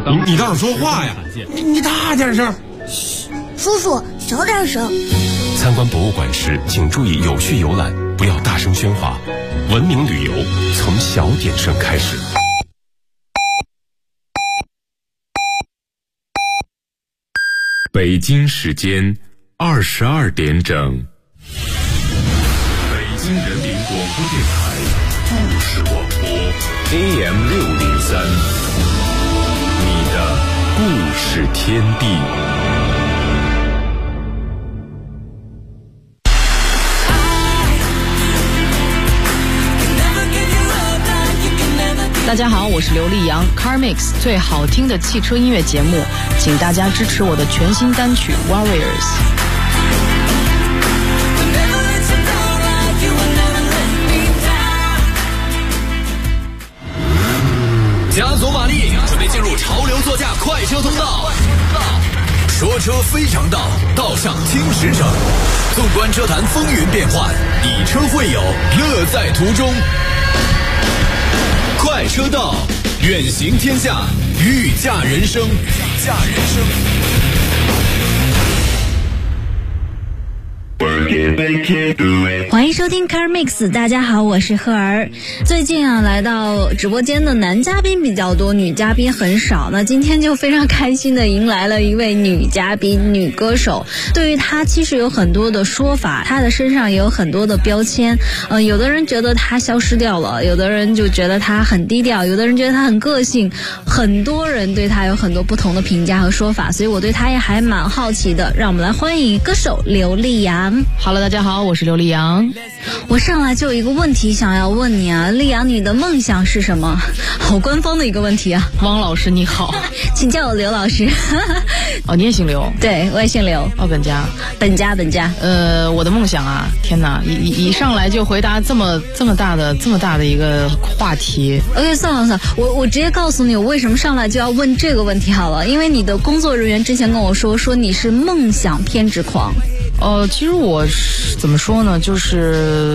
你倒是说话呀！你大点声。 叔叔，小点声。 参观博物馆时，请注意有序游览，不要大声喧哗。文明旅游从小点声开始。北京时间22点整。北京人民广播电台故事广播 AM603，你的故事天地。 大家好，我是刘力扬 CarMix 最好听的汽车音乐节目，请大家支持我的全新单曲 Warriors。 加足马力，准备进入潮流座驾快车通道。说车非常道，道上听实诚。纵观车坛风云变幻，以车会友，乐在途中。快车道，远行天下，御驾人生。 欢迎收听 CarMix， 大家好，我是赫儿。最近来到直播间的男嘉宾比较多，女嘉宾很少。那今天就非常开心的迎来了一位女嘉宾，女歌手。对于她其实有很多的说法，她的身上也有很多的标签。有的人觉得她消失掉了，有的人就觉得她很低调，有的人觉得她很个性，很多人对她有很多不同的评价和说法，所以我对她也还蛮好奇的。让我们来欢迎歌手刘力扬。 Hello， 大家好，我是刘力扬。 我上来就有一个问题想要问你啊，力扬，你的梦想是什么？好官方的一个问题啊。 汪老师你好， 请叫我刘老师。 哦，你也姓刘？ 对，我也姓刘。 哦，本家。我的梦想啊，天哪，一上来就回答这么大的一个话题。 OK， 算了，我直接告诉你，我为什么上来就要问这个问题好了，因为你的工作人员之前跟我说你是梦想偏执狂。 其实我怎么说呢，就是，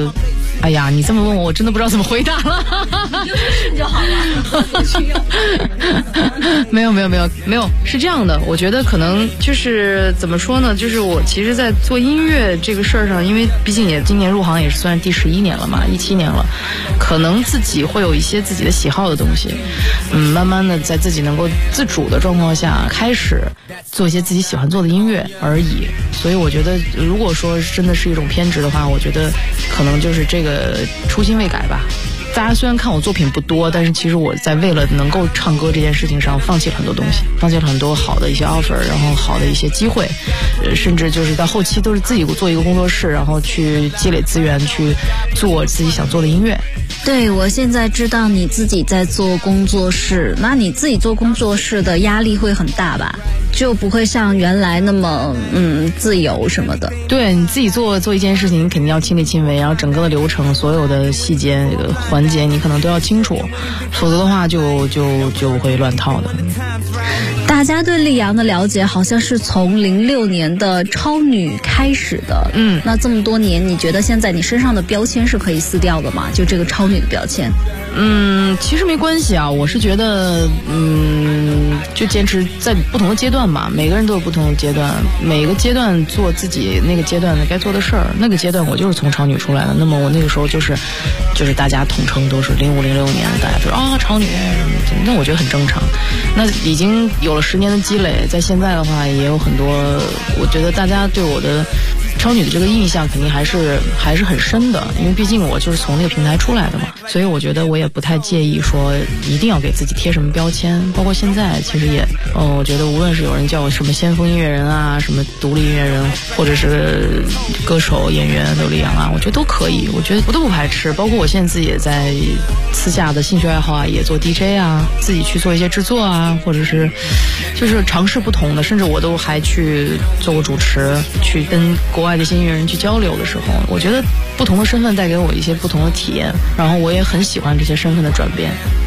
哎呀，你这么问我，我真的不知道怎么回答了。 你就是就好了。 没有，是这样的，我觉得可能就是怎么说呢，就是我其实在做音乐这个事儿上，因为毕竟也今年入行也是算第11年了嘛，17年了，可能自己会有一些自己的喜好的东西，慢慢的在自己能够自主的状况下，开始做一些自己喜欢做的音乐而已。所以我觉得，如果说真的是一种偏执的话，我觉得可能就是这个初心未改吧。大家虽然看我作品不多，但是其实我在为了能够唱歌这件事情上放弃了很多东西，放弃了很多好的一些 offer， 然后好的一些机会，甚至就是到后期都是自己做一个工作室，然后去积累资源，去做自己想做的音乐。 对，我现在知道你自己在做工作室，那你自己做工作室的压力会很大吧？就不会像原来那么自由什么的。对， 你自己做一件事情，你肯定要亲力亲为，然后整个的流程，所有的细节环节你可能都要清楚，否则的话就会乱套的。 大家对力扬的了解好像是从06年的超女开始的，那这么多年，你觉得现在你身上的标签是可以撕掉的吗？就这个超女的标签？ 其实没关系啊，我是觉得，就坚持在不同的阶段嘛，每个人都有不同的阶段，每个阶段做自己那个阶段的该做的事儿。那个阶段我就是从超女出来的，那么我那个时候就是大家统称都是05、06年，大家说超女，那我觉得很正常。那已经有了10年的积累，在现在的话也有很多，我觉得大家对我的超女的这个印象肯定还是很深的，因为毕竟我就是从那个平台出来的嘛，所以我觉得我也不太介意说一定要给自己贴什么标签。包括现在其实也我觉得无论是有人叫我什么先锋音乐人啊，什么独立音乐人，或者是歌手演员刘力扬啊，我觉得都可以，我觉得我都不排斥。包括我现在自己也在私下的兴趣爱好啊，也做 DJ 啊，自己去做一些制作啊，或者是就是尝试不同的，甚至我都还去做过主持，去跟国外的一些音乐人去交流的时候，我觉得不同的身份带给我一些不同的体验，然后我也很喜欢这些身份的转变。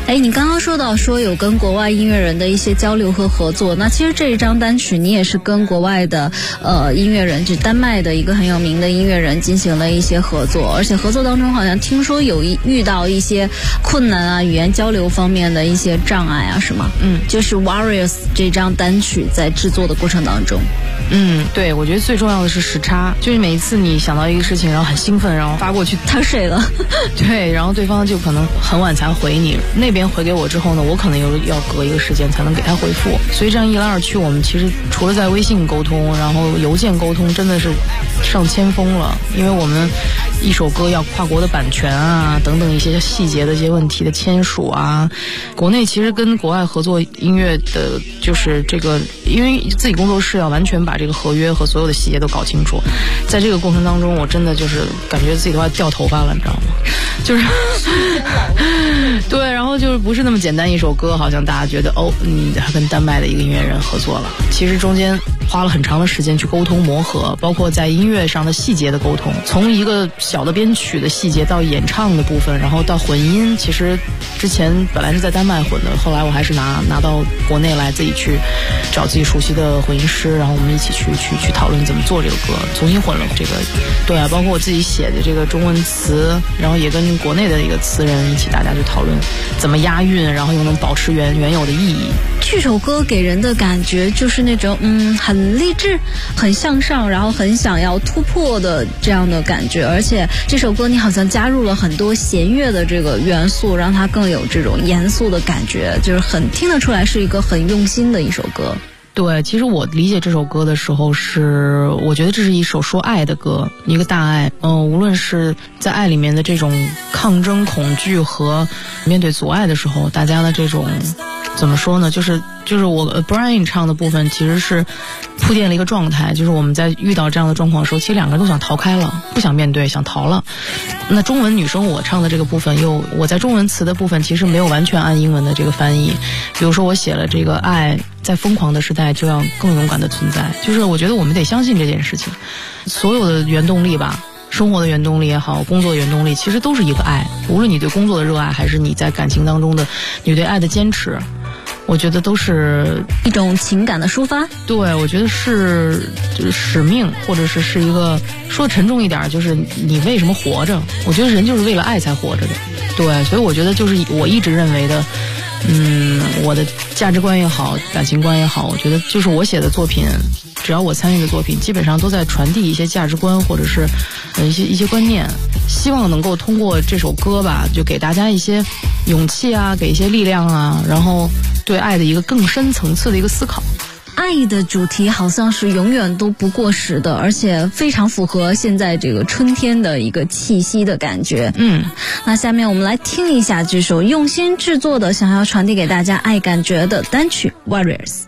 你刚刚说到说有跟国外音乐人的一些交流和合作，那其实这一张单曲你也是跟国外的音乐人，就丹麦的一个很有名的音乐人进行了一些合作，而且合作当中好像听说有遇到一些困难啊，语言交流方面的一些障碍啊，是吗？就是 Warriors 这张单曲在制作的过程当中。 对，我觉得最重要的是时差，就是每一次你想到一个事情，然后很兴奋，然后发过去， 他睡了， 对，然后对方就可能很晚才回你，那边回给我之后呢，我可能又要隔一个时间才能给他回复，所以这样一来二去，我们其实除了在微信沟通，然后邮件沟通，真的是上千封了，因为我们一首歌要跨国的版权啊，等等一些细节的一些问题的签署啊，国内其实跟国外合作音乐的，就是这个，因为自己工作室要完全把这个合约和所有的细节都搞清楚，在这个过程当中，我真的就是感觉自己都要掉头发了，你知道吗？就是对，然后就是不是那么简单一首歌，好像大家觉得你还跟丹麦的一个音乐人合作了，其实中间花了很长的时间去沟通磨合，包括在音乐上的细节的沟通，从一个小的编曲的细节到演唱的部分，然后到混音，其实之前本来是在丹麦混的，后来我还是拿到国内来，自己去找自己熟悉的混音师，然后我们一起去讨论怎么做这个歌，重新混了这个，对啊，包括我自己写的这个中文词，然后也跟国内的一个词人一起，大家去讨论怎么押韵，然后又能保持原有的意义。 这首歌给人的感觉就是那种很励志、很向上，然后很想要突破的这样的感觉。而且这首歌你好像加入了很多弦乐的这个元素，让它更有这种严肃的感觉，就是很听得出来是一个很用心的一首歌。 对，其实我理解这首歌的时候是，我觉得这是一首说爱的歌，一个大爱。无论是在爱里面的这种抗争、恐惧和面对阻碍的时候，大家的这种怎么说呢？就是我 Brian 唱的部分其实是铺垫了一个状态，就是我们在遇到这样的状况的时候，其实两个人都想逃开了，不想面对，想逃了。那中文女生我唱的这个部分我在中文词的部分其实没有完全按英文的这个翻译，比如说我写了这个爱在疯狂的时代就要更勇敢的存在，就是我觉得我们得相信这件事情，所有的原动力吧，生活的原动力也好，工作的原动力其实都是一个爱，无论你对工作的热爱还是你在感情当中的你对爱的坚持，我觉得都是一种情感的抒发。 对，我觉得就是使命，或者是一个说沉重一点，就是你为什么活着，我觉得人就是为了爱才活着的。对，所以我觉得就是我一直认为的我的价值观也好，感情观也好，我觉得就是我写的作品，只要我参与的作品基本上都在传递一些价值观，或者是一些观念，希望能够通过这首歌吧，就给大家一些勇气啊，给一些力量啊，然后对爱的一个更深层次的一个思考。 爱的主题好像是永远都不过时的，而且非常符合现在这个春天的一个气息的感觉。那下面我们来听一下这首用心制作的想要传递给大家爱感觉的单曲 Warriors。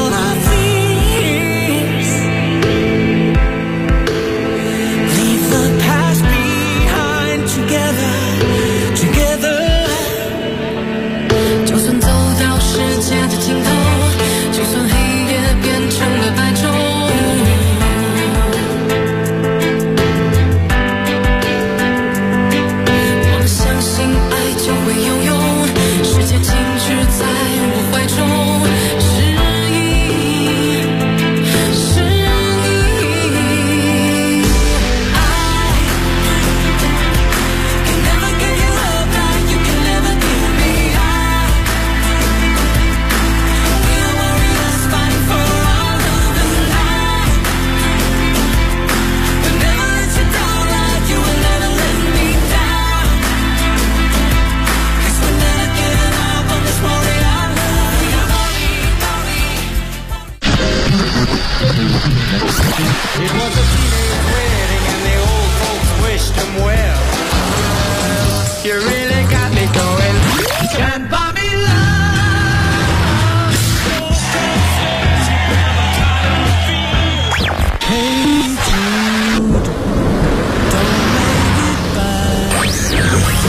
Leave the You really got me going. Can't buy me love. Hey Jude, don't make it bad.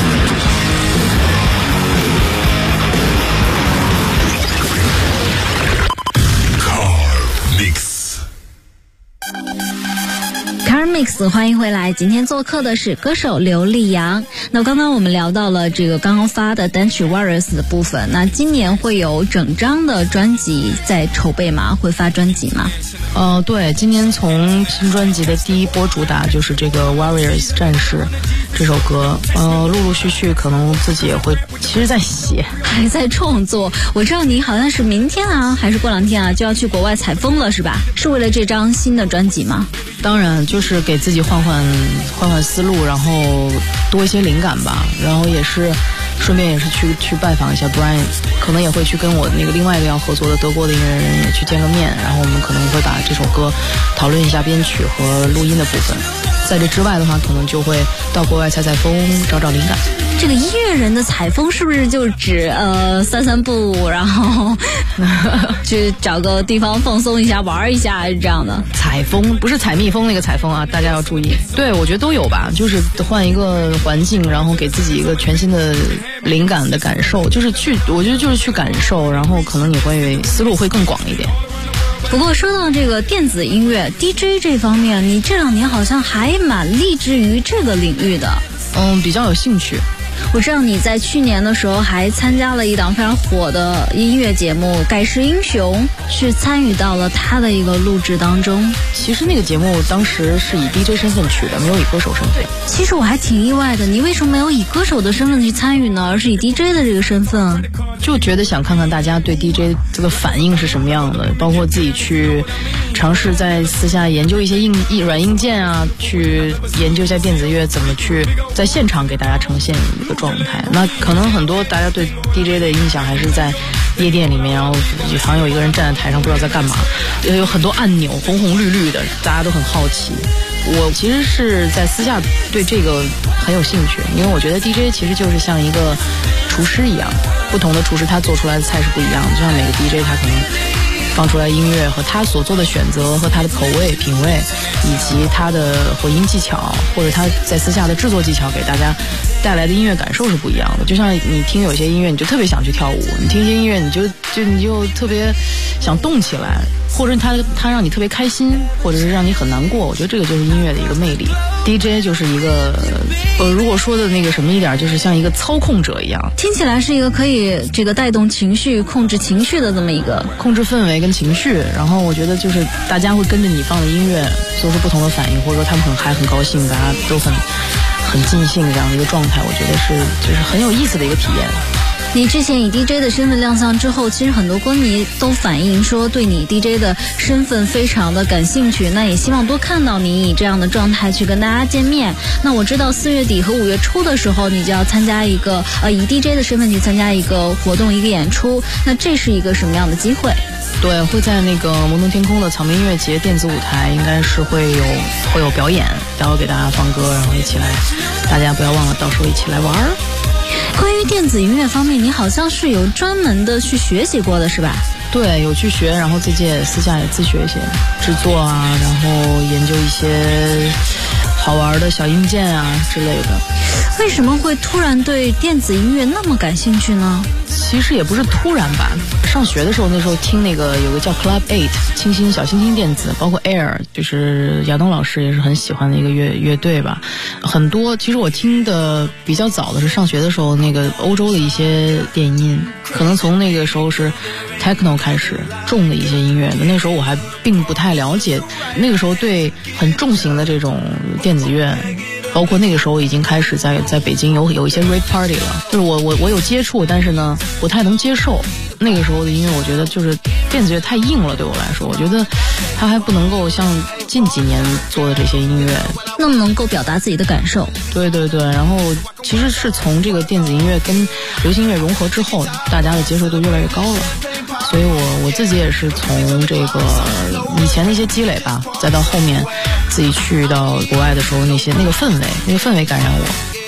Mix， 欢迎回来。今天做客的是歌手刘力扬。那刚刚我们聊到了这个刚刚发的单曲 Warriors 的部分。那今年会有整张的专辑在筹备吗？会发专辑吗？ 对，今年从新专辑的第一波主打就是这个 Warriors 战士这首歌，陆陆续续可能自己也会，其实在写， 还在创作。我知道你好像是明天啊，还是过2天啊，就要去国外采风了，是吧？是为了这张新的专辑吗？ 当然，就是给自己换换思路，然后多一些灵感吧。然后也是顺便也是去拜访一下 Brian， 可能也会去跟我那个另外一个要合作的德国的音乐人也去见个面，然后我们可能会把这首歌讨论一下编曲和录音的部分。在这之外的话，可能就会到国外采风，找灵感。 这个音乐人的采风是不是就指散步，然后去找个地方放松一下，玩一下这样的？ 采风不是采蜜蜂那个采风啊，大家要注意。对，我觉得都有吧，就是换一个环境，然后给自己一个全新的灵感的感受，我觉得就是去感受，然后可能你会思路会更广一点。 不过说到这个电子音乐 DJ 这方面，你这2年好像还蛮立志于这个领域的。 比较有兴趣。 我知道你在去年的时候还参加了一档非常火的音乐节目《盖世英雄》，是参与到了他的一个录制当中。 其实那个节目当时是以 DJ 身份去的，没有以歌手身份。 其实我还挺意外的，你为什么没有以歌手的身份去参与呢，而是以 DJ 的这个身份？ 就觉得想看看大家对 DJ 这个反应是什么样的，包括自己去尝试在私下研究一些软硬件啊，去研究一下电子乐怎么去在现场给大家呈现一个状态。那可能很多大家对 DJ 的印象还是在夜店里面，然后好像有一个人站在台上不知道在干嘛，有很多按钮红红绿绿的，大家都很好奇。我其实是在私下对这个很有兴趣，因为我觉得 DJ 其实就是像一个厨师一样，不同的厨师他做出来的菜是不一样的，就像每个 DJ 他可能放出来音乐和他所做的选择和他的口味品味以及他的混音技巧或者他在私下的制作技巧给大家带来的音乐感受是不一样的。就像你听有些音乐你就特别想去跳舞，你听一些音乐你就特别想动起来，或者他让你特别开心，或者是让你很难过。我觉得这个就是音乐的一个魅力。 DJ 就是一个如果说的那个什么一点，就是像一个操控者一样， 听起来是一个可以这个带动情绪控制情绪的这么一个控制氛围跟情绪。然后我觉得就是大家会跟着你放的音乐做出不同的反应，或者说他们很嗨很高兴，大家都很尽兴这样的一个状态，我觉得就是很有意思的一个体验。 你之前以 DJ 的身份亮相之后，其实很多歌迷都反映说对你 DJ 的身份非常的感兴趣，那也希望多看到你以这样的状态去跟大家见面。那我知道4月底和5月初的时候你就要参加一个以 DJ 的身份去参加一个活动一个演出，那这是一个什么样的机会？ 对，会在那个蒙东天空的草莓音乐节电子舞台，应该是会有表演，然后给大家放歌，然后一起来，大家不要忘了到时候一起来玩。 关于电子音乐方面，你好像是有专门的去学习过的是吧？ 对，有去学，然后自己也私下也自学一些制作啊，然后研究一些好玩的小硬件啊之类的。 为什么会突然对电子音乐那么感兴趣呢？ 其实也不是突然吧，上学的时候那时候听那个有个叫 Club 8小清新电子，包括 Air 就是亚东老师也是很喜欢的一个乐队吧。很多其实我听的比较早的是上学的时候那个欧洲的一些电音，可能从那个时候是 Techno 开始重的一些音乐的，那时候我还并不太了解，那个时候对很重型的这种电子乐，包括那个时候已经开始在北京有一些 rave party 了，就是我有接触，但是呢不太能接受那个时候的音乐。我觉得就是电子乐太硬了，对我来说，我觉得它还不能够像近几年做的这些音乐那么能够表达自己的感受。 对对对，然后其实是从这个电子音乐跟流行音乐融合之后，大家的接受度越来越高了。所以我自己也是从这个以前的一些积累吧，再到后面自己去到国外的时候，那个氛围感染我。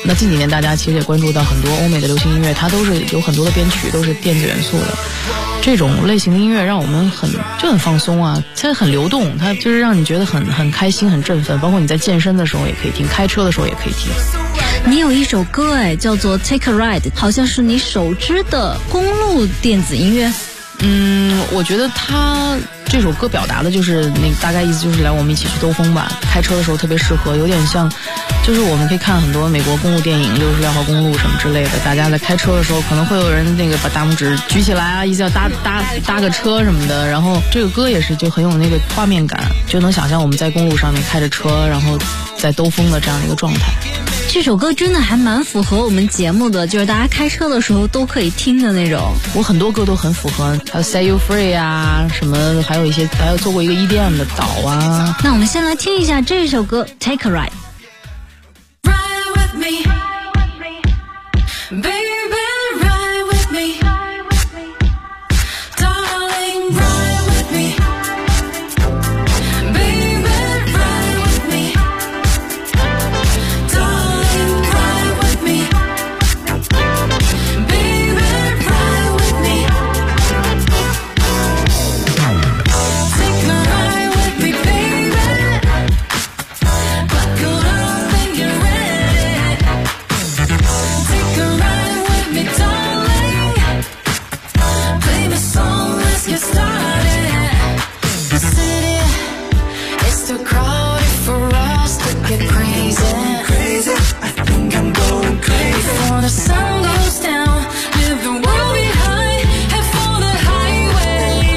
那近几年大家其实也关注到很多欧美的流行音乐，它都是有很多的编曲都是电子元素的。这种类型的音乐让我们很放松啊，它很流动，它就是让你觉得很开心、很振奋。包括你在健身的时候也可以听，开车的时候也可以听。 你有一首歌叫做 Take a Ride， 好像是你首支的公路电子音乐。 我觉得他这首歌表达的就是那个大概意思就是来我们一起去兜风吧，开车的时候特别适合，有点像就是我们可以看很多美国公路电影，66号公路什么之类的，大家在开车的时候可能会有人那个把大拇指举起来啊，意思要搭个车什么的，然后这个歌也是就很有那个画面感，就能想象我们在公路上面开着车，然后在兜风的这样的一个状态。 这首歌真的还蛮符合我们节目的，就是大家开车的时候都可以听的那种。 我很多歌都很符合，还有 Set You Free 啊什么，还有做过一个 EDM 的岛啊。 那我们先来听一下这首歌 Take a Ride。Ride with me, baby, ride with me, darling, ride with me, baby, ride with me, darling, ride with me, baby, ride with me, take a ride with me, baby, buckle up and get ready, take a ride with me, darling, play the song, let's get started. The city is too crowded for us to get crazy. I think I'm going crazy. Before the sun goes down, leave the world behind, head for the highway.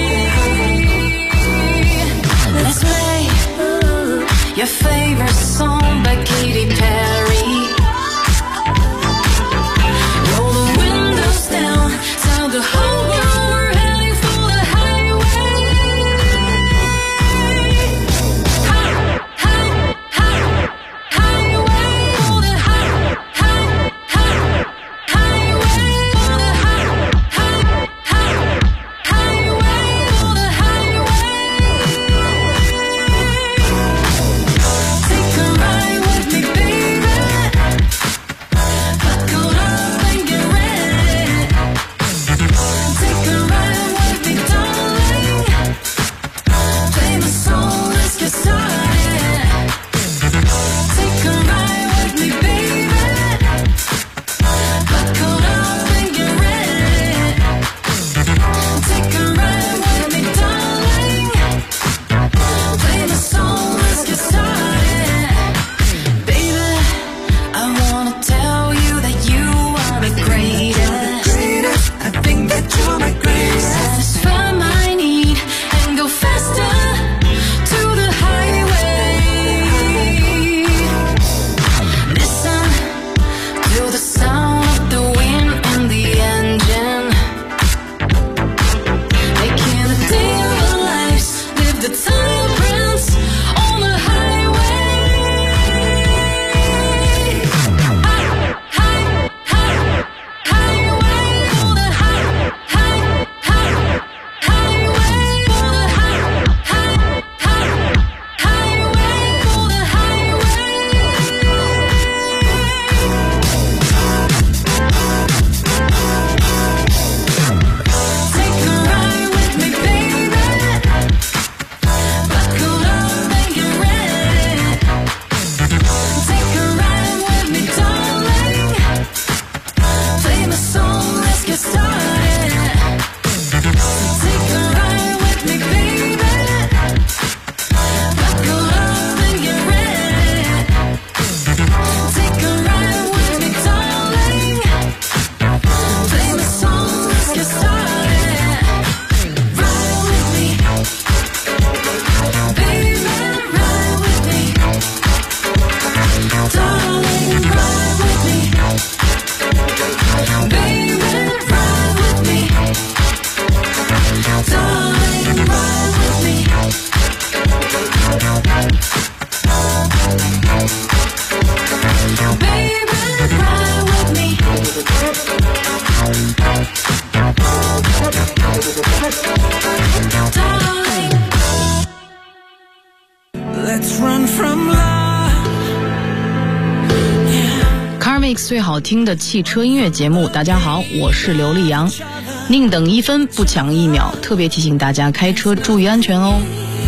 Let's play your favorite song by Katy Perry. Roll the windows down, tell the whole world we're heading for the highway. Highway, for the highway, for the highway, for the highway. Take a ride with me, baby. Buckle up and get ready. Take a ride with me, darling. Play my song, let's get started. Take a ride with me, baby. Buckle up and get ready. Take a ride with me, darling. Play my song, let's get started. Baby, I wanna tell you that you are the greatest. I think that you're my greatest. Satisfy my need and go faster to the highway. Listen to the sound of the wind and the engine. Making a day of our lives, live the time prints on the highway. Highway, for the highway, for the highway, for the highway. Take a ride with me, baby. Buckle up and get ready. Take a ride with me, darling. Play my song, let's get started. Take a ride with me, baby. Buckle up and get ready. Take a ride with me, darling. Play my song, let's get started. Ride with me, baby, ride with me, darling, ride with me, baby, ride with me, darling, ride with me, baby, ride with me. Darling, Let's run from love. Carmen Mix 最好听的汽车音乐节目。大家好，我是刘力扬。宁等1分不抢1秒，特别提醒大家开车注意安全哦。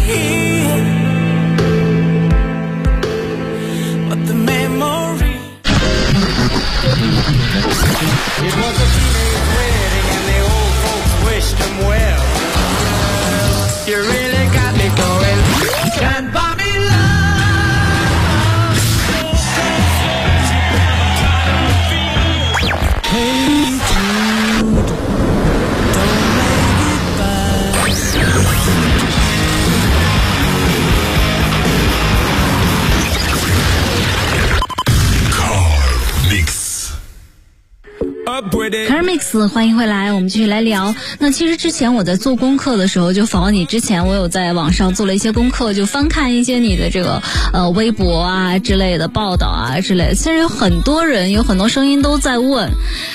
Car Mix， 欢迎回来，我们继续来聊。那其实之前我在做功课的时候，就访问你之前，我有在网上做了一些功课，就翻看一些你的这个微博啊之类的报道啊之类的。其实有很多人，有很多声音都在问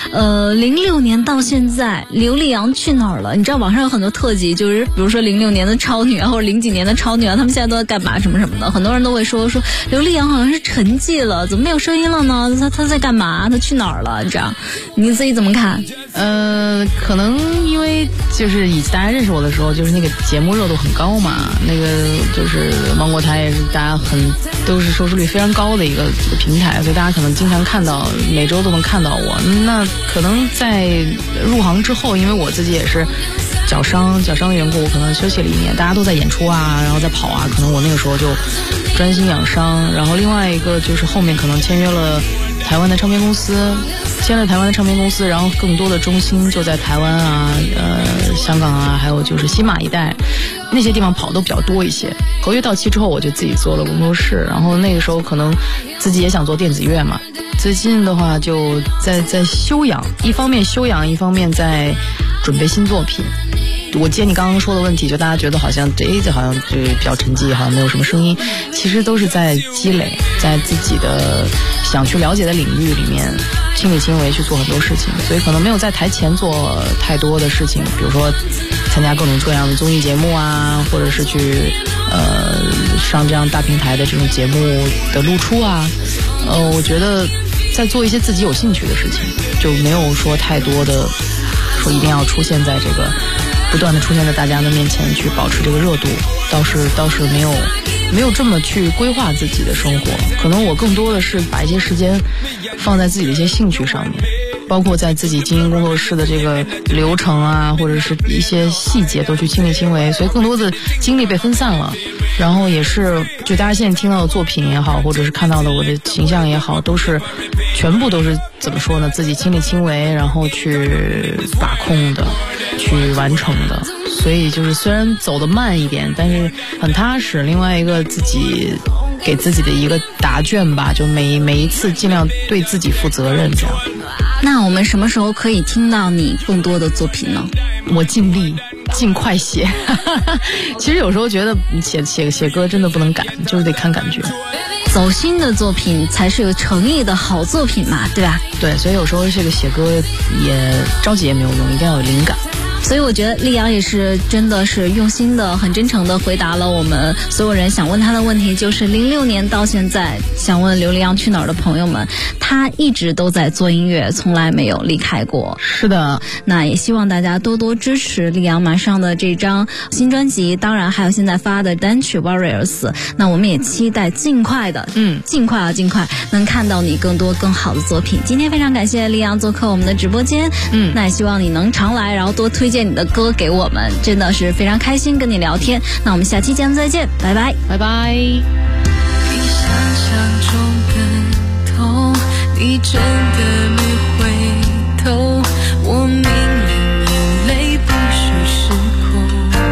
，06年到现在，刘力扬去哪儿了？你知道网上有很多特辑，就是比如说06年的超女啊，或者0几年的超女啊，他们现在都在干嘛什么什么的。很多人都会说刘力扬好像是沉寂了，怎么没有声音了呢？他在干嘛？他去哪儿了？这样，你自己怎么看？ 可能因为就是以前大家认识我的时候，就是那个节目热度很高嘛，那个就是芒果台也是大家都是收视率非常高的一个平台，所以大家可能经常看到，每周都能看到我。那可能在入行之后，因为我自己也是脚伤的缘故，我可能休息了1年，大家都在演出啊，然后在跑啊，可能我那个时候就专心养伤。然后另外一个就是后面可能签约了台湾的唱片公司，然后更多的中心就在台湾啊、香港啊，还有就是新马一带那些地方跑都比较多一些。合约到期之后，我就自己做了工作室，然后那个时候可能自己也想做电子乐嘛。最近的话就在休养，一方面休养，一方面在准备新作品。我接你刚刚说的问题，就大家觉得好像这好像就比较沉寂，好像没有什么声音，其实都是在积累，在自己的想去了解的领域里面亲力亲为去做很多事情，所以可能没有在台前做太多的事情，比如说参加各种各样的综艺节目啊，或者是去上这样大平台的这种节目的露出啊，我觉得在做一些自己有兴趣的事情，就没有说太多的说一定要出现在这个不断的出现在大家的面前去保持这个热度，倒是没有这么去规划自己的生活。可能我更多的是把一些时间放在自己的一些兴趣上面，包括在自己经营工作室的这个流程啊，或者是一些细节都去亲力亲为，所以更多的精力被分散了。然后也是就大家现在听到的作品也好，或者是看到的我的形象也好，全部都是怎么说呢，自己亲力亲为，然后去把控的，去完成的。所以就是虽然走得慢一点，但是很踏实。另外一个自己给自己的一个答卷吧，就每一次尽量对自己负责任这样。 那我们什么时候可以听到你更多的作品呢？ 我尽力尽快写其实有时候觉得写歌真的不能赶，就是得看感觉， 走心的作品才是有诚意的好作品嘛，对吧？ 对，所以有时候这个写歌也着急也没有用，一定要有灵感。 所以我觉得力扬也是真的是用心的很真诚的回答了我们所有人想问他的问题，就是06年到现在想问刘力扬去哪儿的朋友们，他一直都在做音乐，从来没有离开过。 是的， 那也希望大家多多支持力扬马上的这张新专辑，当然还有现在发的单曲 Warriors。 那我们也期待尽快能看到你更多更好的作品。今天非常感谢力扬做客我们的直播间，那也希望你能常来，然后多推荐你的歌给我们，真的是非常开心跟你聊天。那我们下期节目再见，拜拜， 拜拜。 比想象中更痛，你真的没回头，我明明眼泪不许失控，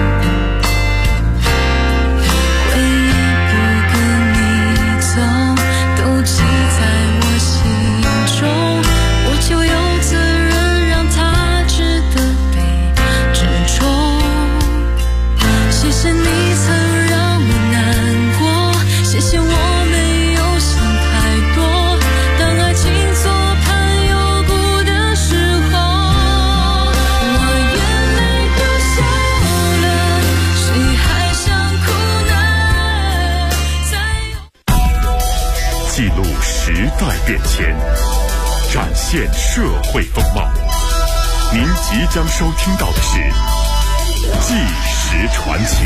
回忆不跟你走，都记在我心中，我就有责任让它值得被珍重。谢谢你曾让我难过，谢谢我没有想太多，当爱情做判现社会风貌。您即将收听到的是《纪实传奇》。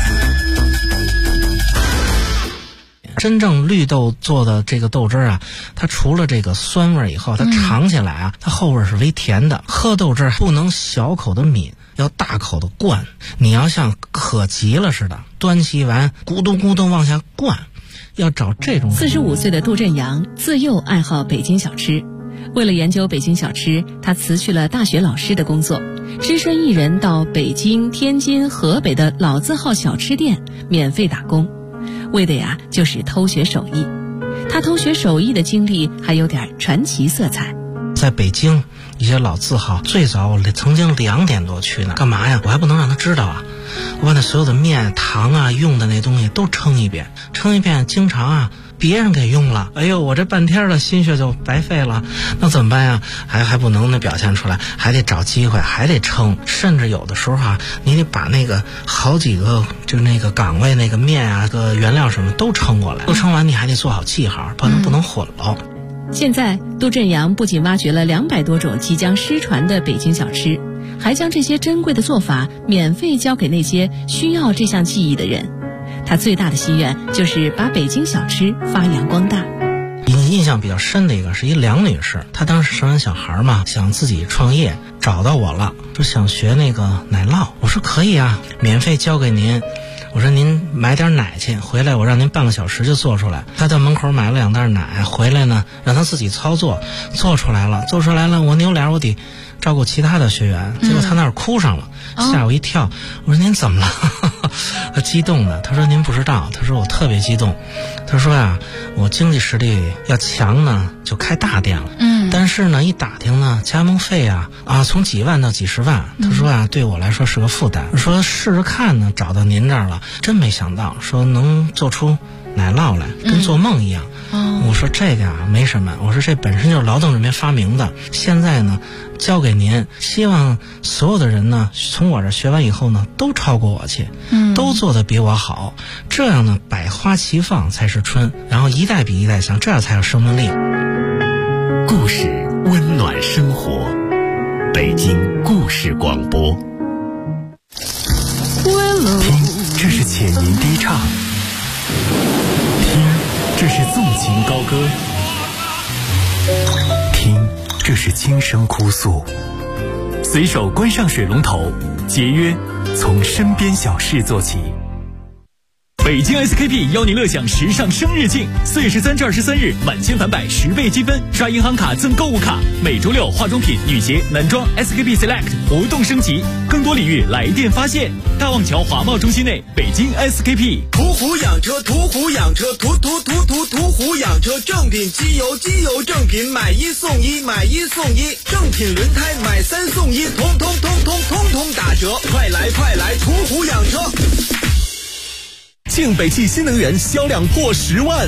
真正绿豆做的这个豆汁啊，它除了这个酸味以后，它尝起来啊，它后味是微甜的。喝豆汁不能小口的抿，要大口的灌。你要像渴急了似的，端起碗咕咚咕咚往下灌，要找这种。 45岁的杜振阳自幼爱好北京小吃，为了研究北京小吃，他辞去了大学老师的工作，只身一人到北京、天津、河北的老字号小吃店免费打工，为的呀就是偷学手艺。他偷学手艺的经历还有点传奇色彩。 在北京一些老字号，最早我曾经2点多去呢，干嘛呀？我还不能让他知道啊！我把那所有的面、糖啊、用的那东西都称一遍，经常啊别人给用了，哎呦，我这半天的心血就白费了，那怎么办呀？还不能表现出来，还得找机会，还得称，甚至有的时候啊，你得把那个好几个就那个岗位那个面啊、个原料什么都称过来，都称完你还得做好记号，不能混了。 现在杜振阳不仅挖掘了200多种即将失传的北京小吃，还将这些珍贵的做法免费教给那些需要这项技艺的人。他最大的心愿就是把北京小吃发扬光大。 印象比较深的一个是一梁女士，她当时生完小孩嘛，想自己创业，找到我了，说想学那个奶酪。我说可以啊，免费教给您。我说您买点奶去，回来我让您半个小时就做出来。他在门口买了2袋奶，回来呢让他自己操作，做出来了。我扭脸我得照顾其他的学员，结果他那儿哭上了，吓我一跳。我说您怎么了？他激动的，他说您不知道，他说我特别激动。他说呀，我经济实力要强呢，就开大店了。但是呢，一打听呢，加盟费啊从几万到几十万。他说啊，对我来说是个负担。我说试试看呢，找到您这儿了，真没想到说能做出奶酪来，跟做梦一样。我说这个啊没什么，我说这本身就是劳动人民发明的，现在呢交给您，希望所有的人呢从我这学完以后呢都超过我去，都做得比我好，这样呢百花齐放才是春，然后一代比一代强，这样才有生命力。 故事温暖生活，北京故事广播。听，这是浅吟低唱；听，这是纵情高歌；听，这是轻声哭诉。随手关上水龙头，节约从身边小事做起。北京 SKP 邀您乐享时尚生日庆，4月13至23日满千返百10倍积分，刷银行卡赠购物卡。每周6化妆品、女鞋、男装 SKP Select 活动升级，更多礼遇来电发现。大望桥华贸中心内，北京 SKP。 途虎养车，途虎养车，途虎养车，正品机油正品，买1送1，买1送1，正品轮胎买3送1，通通打折，快来，途虎养车。 庆北汽新能源销量破10万。